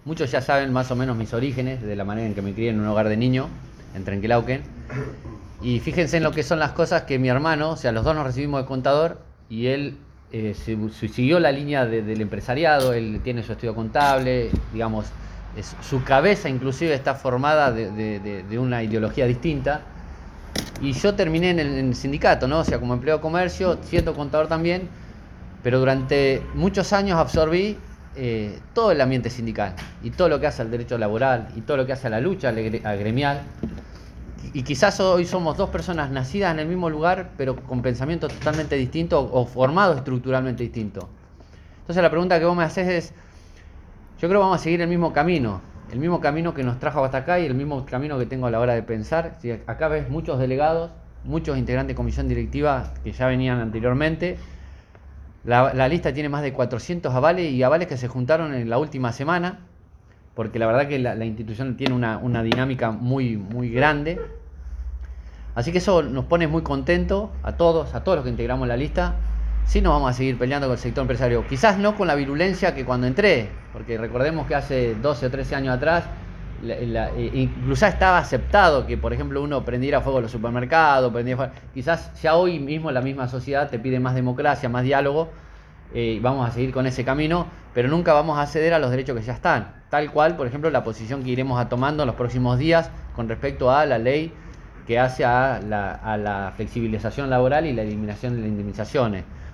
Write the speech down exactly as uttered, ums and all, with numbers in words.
muchos ya saben más o menos mis orígenes, de la manera en que me crié en un hogar de niño, en Trenquelauquen. Y fíjense en lo que son las cosas que mi hermano, o sea, los dos nos recibimos de contador y él eh, se, se siguió la línea de, del empresariado, él tiene su estudio contable, digamos, es, su cabeza inclusive está formada de, de, de, de una ideología distinta. Y yo terminé en el, en el sindicato, ¿no? O sea, como empleado de comercio, siendo contador también, pero durante muchos años absorbí eh, todo el ambiente sindical y todo lo que hace al derecho laboral y todo lo que hace a la lucha gremial. Y quizás hoy somos dos personas nacidas en el mismo lugar, pero con pensamientos totalmente distintos o formados estructuralmente distintos. Entonces la pregunta que vos me haces es, yo creo que vamos a seguir el mismo camino, el mismo camino que nos trajo hasta acá y el mismo camino que tengo a la hora de pensar. Si acá ves muchos delegados, muchos integrantes de comisión directiva que ya venían anteriormente. La, la lista tiene más de cuatrocientos avales y avales que se juntaron en la última semana, porque la verdad que la, la institución tiene una, una dinámica muy, muy grande. Así que eso nos pone muy contentos a todos, a todos los que integramos la lista. Sí nos vamos a seguir peleando con el sector empresario. Quizás no con la virulencia que cuando entré, porque recordemos que hace doce o trece años atrás, la, la, incluso estaba aceptado que, por ejemplo, uno prendiera fuego los supermercados, prendiera fuego. Quizás ya hoy mismo la misma sociedad te pide más democracia, más diálogo, eh, vamos a seguir con ese camino, pero nunca vamos a ceder a los derechos que ya están. Tal cual, por ejemplo, la posición que iremos a tomando en los próximos días con respecto a la ley que hace a la, a la flexibilización laboral y la eliminación de las indemnizaciones.